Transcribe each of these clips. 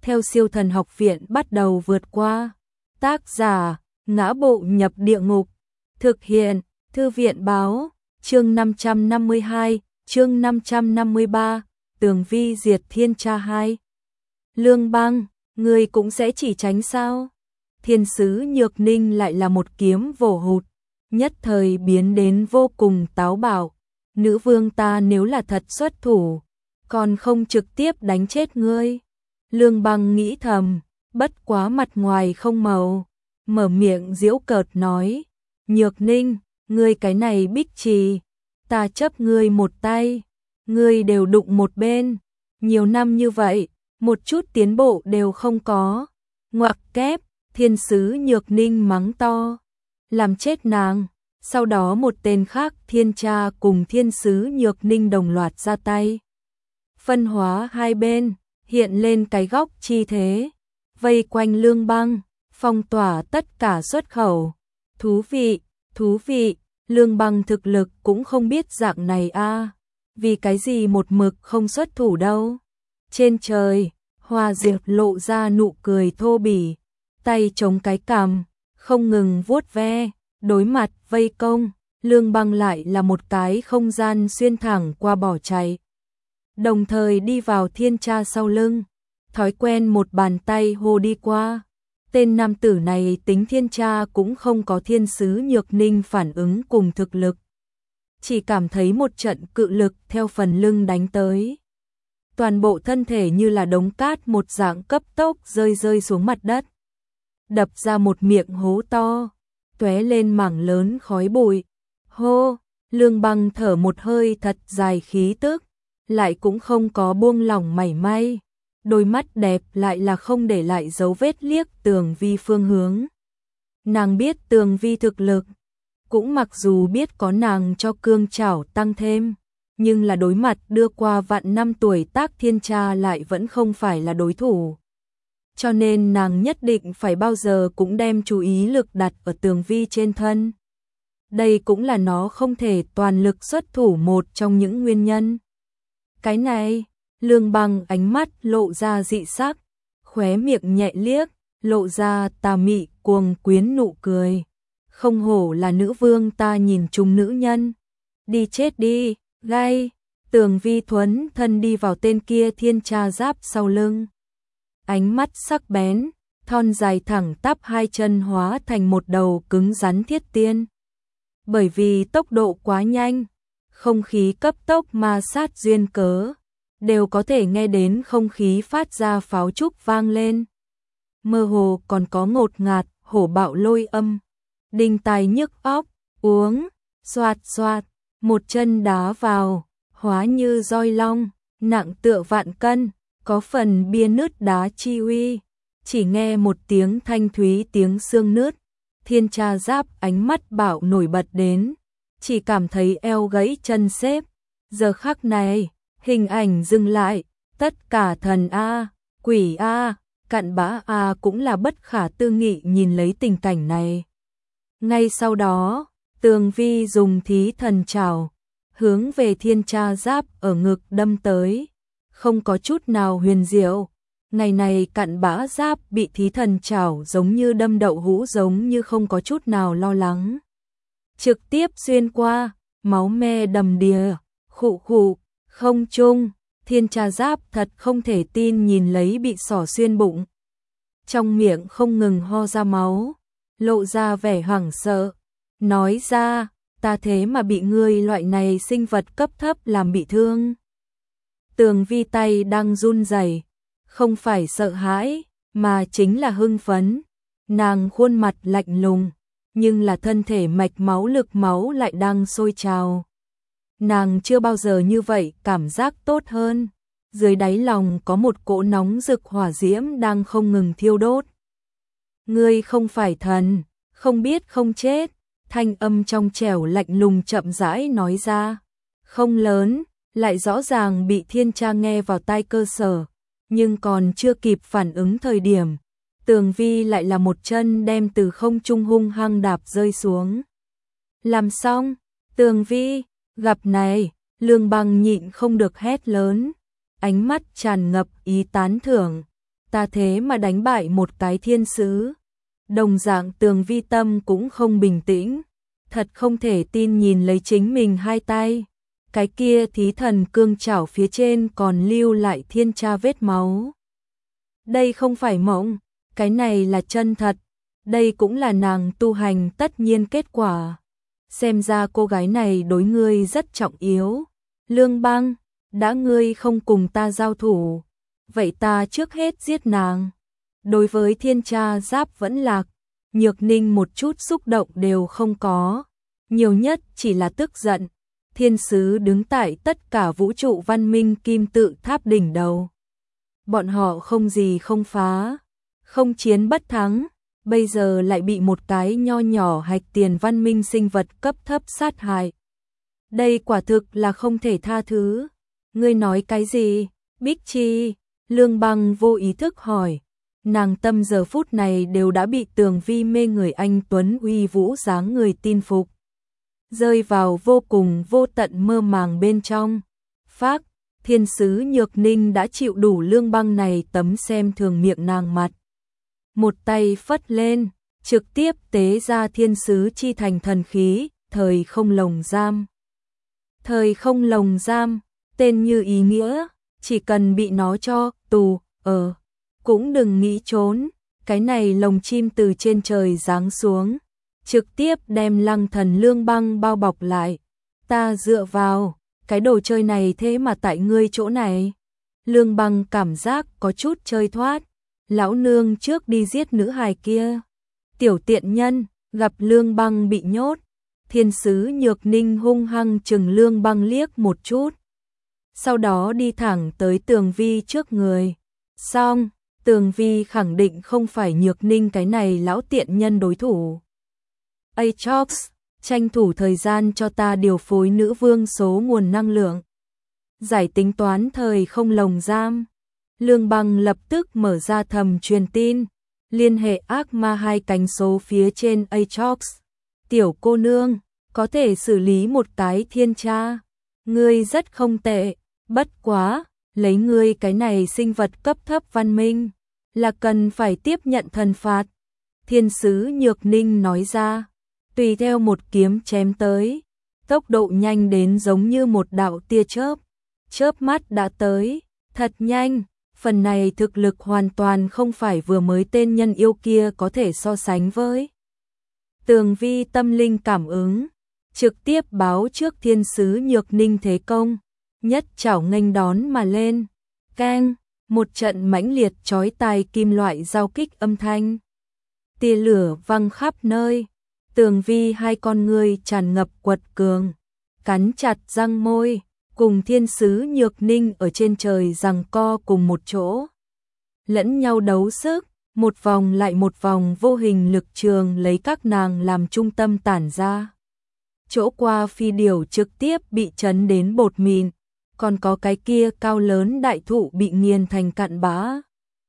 theo Siêu Thần Học Viện bắt đầu vượt qua. Tác giả: Ngã Bộ Nhập Địa Ngục. Thực hiện: Thư viện báo. Chương 552, chương 553, Tường Vi diệt Thiên Tra 2. Lương Băng, ngươi cũng sẽ chỉ tránh sao? Thiên sứ Nhược Ninh lại là một kiếm vồ hụt, nhất thời biến đến vô cùng táo bạo. Nữ vương ta nếu là thật xuất thủ, còn không trực tiếp đánh chết ngươi. Lương Băng nghĩ thầm, bất quá mặt ngoài không màu, mở miệng giễu cợt nói: Nhược Ninh, ngươi cái này bích trì, ta chấp ngươi một tay, ngươi đều đụng một bên, nhiều năm như vậy, một chút tiến bộ đều không có. Ngoặc kép, thiên sứ Nhược Ninh mắng to, làm chết nàng. Sau đó một tên khác Thiên Tra cùng thiên sứ Nhược Ninh đồng loạt ra tay. Phân hóa hai bên, hiện lên cái góc chi thế, vây quanh Lương Băng, phong tỏa tất cả xuất khẩu. Thú vị, Lương Băng thực lực cũng không biết dạng này a, vì cái gì một mực không xuất thủ đâu. Trên trời, Hoa Diệp lộ ra nụ cười thô bỉ, tay chống cái cằm, không ngừng vuốt ve. Đối mặt vây công, Lương Băng lại là một cái không gian xuyên thẳng qua bỏ chạy, đồng thời đi vào Thiên Tra sau lưng, thói quen một bàn tay hô đi qua. Tên nam tử này tính Thiên Tra cũng không có thiên sứ Nhược Ninh phản ứng cùng thực lực, chỉ cảm thấy một trận cự lực theo phần lưng đánh tới. Toàn bộ thân thể như là đống cát một dạng cấp tốc rơi xuống mặt đất, đập ra một miệng hố to, tóe lên mảng lớn khói bụi. Hô, Lương Băng thở một hơi thật dài khí tức, lại cũng không có buông lỏng mảy may. Đôi mắt đẹp lại là không để lại dấu vết liếc Tường Vi phương hướng. Nàng biết Tường Vi thực lực, cũng mặc dù biết có nàng cho cương trảo tăng thêm, nhưng là đối mặt đưa qua vạn năm tuổi tác Thiên Tra lại vẫn không phải là đối thủ. Cho nên nàng nhất định phải bao giờ cũng đem chú ý lực đặt ở Tường Vi trên thân. Đây cũng là nó không thể toàn lực xuất thủ một trong những nguyên nhân. Cái này, Lương Băng ánh mắt lộ ra dị sắc, khóe miệng nhẹ liếc, lộ ra tà mị cuồng quyến nụ cười. Không hổ là nữ vương ta nhìn chung nữ nhân. Đi chết đi, gai. Tường Vi thuấn thân đi vào tên kia Thiên Tra giáp sau lưng. Ánh mắt sắc bén, thon dài thẳng tắp hai chân hóa thành một đầu cứng rắn thiết tiên. Bởi vì tốc độ quá nhanh, không khí cấp tốc ma sát duyên cớ, đều có thể nghe đến không khí phát ra pháo trúc vang lên. Mơ hồ còn có ngột ngạt, hổ bạo lôi âm, đinh tai nhức óc. Uống, xoạt xoạt, một chân đá vào, hóa như roi long, nặng tựa vạn cân, có phần bia nứt đá chi uy. Chỉ nghe một tiếng thanh thúy tiếng xương nứt, Thiên Tra giáp ánh mắt bạo nổi bật đến, chỉ cảm thấy eo gãy chân xếp. Giờ khắc này, hình ảnh dừng lại, tất cả thần A, quỷ A, cặn bã A cũng là bất khả tư nghị nhìn lấy tình cảnh này. Ngay sau đó, Tường Vi dùng thí thần trảo, hướng về Thiên Tra giáp ở ngực đâm tới, không có chút nào huyền diệu. Ngày này cặn bã giáp bị thí thần trảo giống như đâm đậu hũ, giống như không có chút nào lo lắng. Trực tiếp xuyên qua, máu me đầm đìa, khụ khụ, không trung. Thiên Tra giáp thật không thể tin nhìn lấy bị xỏ xuyên bụng, trong miệng không ngừng ho ra máu, lộ ra vẻ hoảng sợ, nói ra, ta thế mà bị ngươi loại này sinh vật cấp thấp làm bị thương. Tường Vi tay đang run rẩy, không phải sợ hãi, mà chính là hưng phấn. Nàng khuôn mặt lạnh lùng, nhưng là thân thể mạch máu lực máu lại đang sôi trào. Nàng chưa bao giờ như vậy cảm giác tốt hơn. Dưới đáy lòng có một cỗ nóng rực hỏa diễm đang không ngừng thiêu đốt. Ngươi không phải thần, không biết không chết. Thanh âm trong trẻo lạnh lùng chậm rãi nói ra. Không lớn, lại rõ ràng bị Thiên Tra nghe vào tai cơ sở. Nhưng còn chưa kịp phản ứng thời điểm, Tường Vi lại là một chân đem từ không trung hung hăng đạp rơi xuống. Làm xong, Tường Vi, gặp này, Lương Băng nhịn không được hét lớn, ánh mắt tràn ngập ý tán thưởng. ta thế mà đánh bại một cái thiên sứ. Đồng dạng Tường Vi tâm cũng không bình tĩnh, thật không thể tin nhìn lấy chính mình hai tay. Cái kia thí thần cương chảo phía trên còn lưu lại thiên tra vết máu. Đây không phải mộng, cái này là chân thật, đây cũng là nàng tu hành tất nhiên kết quả. Xem ra cô gái này đối ngươi rất trọng yếu. Lương Băng, đã ngươi không cùng ta giao thủ, vậy ta trước hết giết nàng. Đối với thiên tra giáp vẫn lạc, Nhược Ninh một chút xúc động đều không có, nhiều nhất chỉ là tức giận. Thiên sứ đứng tại tất cả vũ trụ văn minh kim tự tháp đỉnh đầu. Bọn họ không gì không phá, không chiến bất thắng, bây giờ lại bị một cái nho nhỏ hạch tiền văn minh sinh vật cấp thấp sát hại. Đây quả thực là không thể tha thứ. Ngươi nói cái gì? Bích Chi, Lương Băng vô ý thức hỏi. Nàng tâm giờ phút này đều đã bị Tường Vi mê người anh tuấn uy vũ dáng người tin phục, rơi vào vô cùng vô tận mơ màng bên trong. Phác, thiên sứ Nhược Ninh đã chịu đủ Lương Băng này tấm xem thường miệng nàng mặt. Một tay phất lên, trực tiếp tế ra thiên sứ chi thành thần khí, thời không lồng giam. Thời không lồng giam, tên như ý nghĩa, chỉ cần bị nó cho tù, cũng đừng nghĩ trốn. Cái này lồng chim từ trên trời giáng xuống, trực tiếp đem Lăng Thần Lương Băng bao bọc lại. Ta dựa vào, cái đồ chơi này thế mà tại ngươi chỗ này. Lương Băng cảm giác có chút chơi thoát. Lão nương trước đi giết nữ hài kia. Tiểu tiện nhân, gặp Lương Băng bị nhốt. Thiên sứ Nhược Ninh hung hăng chừng Lương Băng liếc một chút. Sau đó đi thẳng tới Tường Vi trước người. Xong, Tường Vi khẳng định không phải Nhược Ninh cái này lão tiện nhân đối thủ. Aatrox, tranh thủ thời gian cho ta điều phối nữ vương số nguồn năng lượng. Giải tính toán thời không lồng giam. Lương Băng lập tức mở ra thầm truyền tin, liên hệ ác ma hai cánh số phía trên Aatrox. Tiểu cô nương, có thể xử lý một cái thiên tra. Ngươi rất không tệ, bất quá, lấy ngươi cái này sinh vật cấp thấp văn minh, là cần phải tiếp nhận thần phạt. Thiên sứ Nhược Ninh nói ra, tùy theo một kiếm chém tới, tốc độ nhanh đến giống như một đạo tia chớp, chớp mắt đã tới, thật nhanh. Phần này thực lực hoàn toàn không phải vừa mới tên nhân yêu kia có thể so sánh với. Tường Vi tâm linh cảm ứng, trực tiếp báo trước thiên sứ Nhược Ninh thế công, nhất chảo nghênh đón mà lên. Keng, một trận mãnh liệt chói tai kim loại giao kích âm thanh. Tia lửa văng khắp nơi, Tường Vi hai con ngươi tràn ngập quật cường, cắn chặt răng môi. Cùng thiên sứ Nhược Ninh ở trên trời giằng co cùng một chỗ, lẫn nhau đấu sức, một vòng lại một vòng vô hình lực trường lấy các nàng làm trung tâm tản ra. Chỗ qua phi điểu trực tiếp bị chấn đến bột mịn, còn có cái kia cao lớn đại thụ bị nghiền thành cặn bã.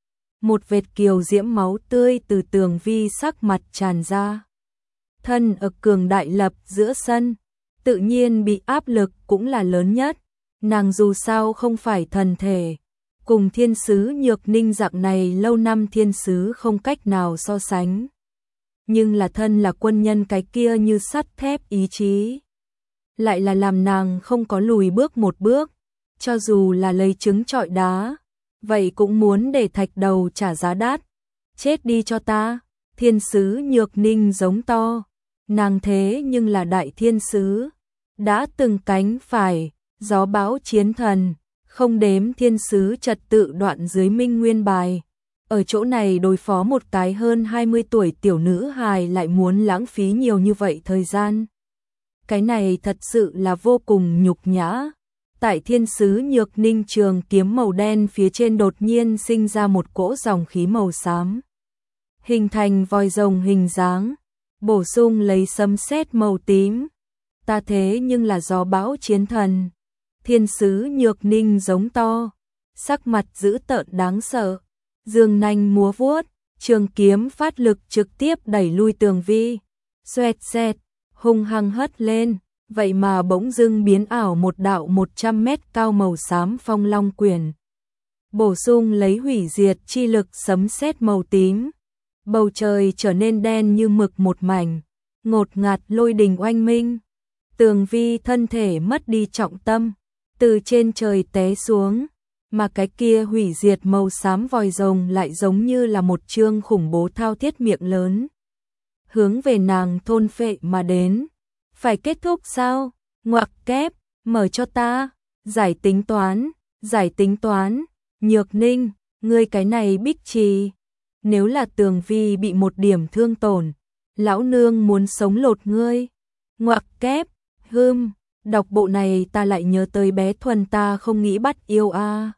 Một vệt kiều diễm máu tươi từ Tường Vi sắc mặt tràn ra. Thân ở cường đại lập giữa sân, tự nhiên bị áp lực cũng là lớn nhất. Nàng dù sao không phải thần thể, cùng thiên sứ Nhược Ninh dạng này lâu năm thiên sứ không cách nào so sánh. Nhưng là thân là quân nhân cái kia như sắt thép ý chí, lại là làm nàng không có lùi bước một bước, cho dù là lấy trứng trọi đá, vậy cũng muốn để thạch đầu trả giá đắt. Chết đi cho ta, thiên sứ Nhược Ninh giống to, nàng thế nhưng là đại thiên sứ, đã từng cánh phải, gió bão chiến thần, không đếm thiên sứ trật tự đoạn dưới minh nguyên bài. Ở chỗ này đối phó một cái hơn 20 tuổi tiểu nữ hài lại muốn lãng phí nhiều như vậy thời gian. Cái này thật sự là vô cùng nhục nhã. Tại thiên sứ Nhược Ninh trường kiếm màu đen phía trên đột nhiên sinh ra một cỗ dòng khí màu xám, hình thành vòi rồng hình dáng, bổ sung lấy sấm sét màu tím. Ta thế nhưng là gió bão chiến thần. Thiên sứ Nhược Ninh giống to, sắc mặt dữ tợn đáng sợ, dương nanh múa vuốt, trường kiếm phát lực trực tiếp đẩy lui Tường Vi. Xoẹt xẹt, hung hăng hất lên, vậy mà bỗng dưng biến ảo một đạo 100 mét cao màu xám phong long quyền. bổ sung lấy hủy diệt chi lực sấm sét màu tím. Bầu trời trở nên đen như mực một mảnh, ngột ngạt lôi đình oanh minh. Tường Vi thân thể mất đi trọng tâm, từ trên trời té xuống, mà cái kia hủy diệt màu xám vòi rồng lại giống như là một chương khủng bố thao thiết miệng lớn, hướng về nàng thôn phệ mà đến. Phải kết thúc sao? Ngoặc kép, mở cho ta, giải tính toán, Nhược Ninh, ngươi cái này Bích Trì, nếu là Tường Vi bị một điểm thương tổn, lão nương muốn sống lột ngươi. Ngoặc kép, đọc bộ này ta lại nhớ tới bé Thuần, ta không nghĩ bắt yêu a.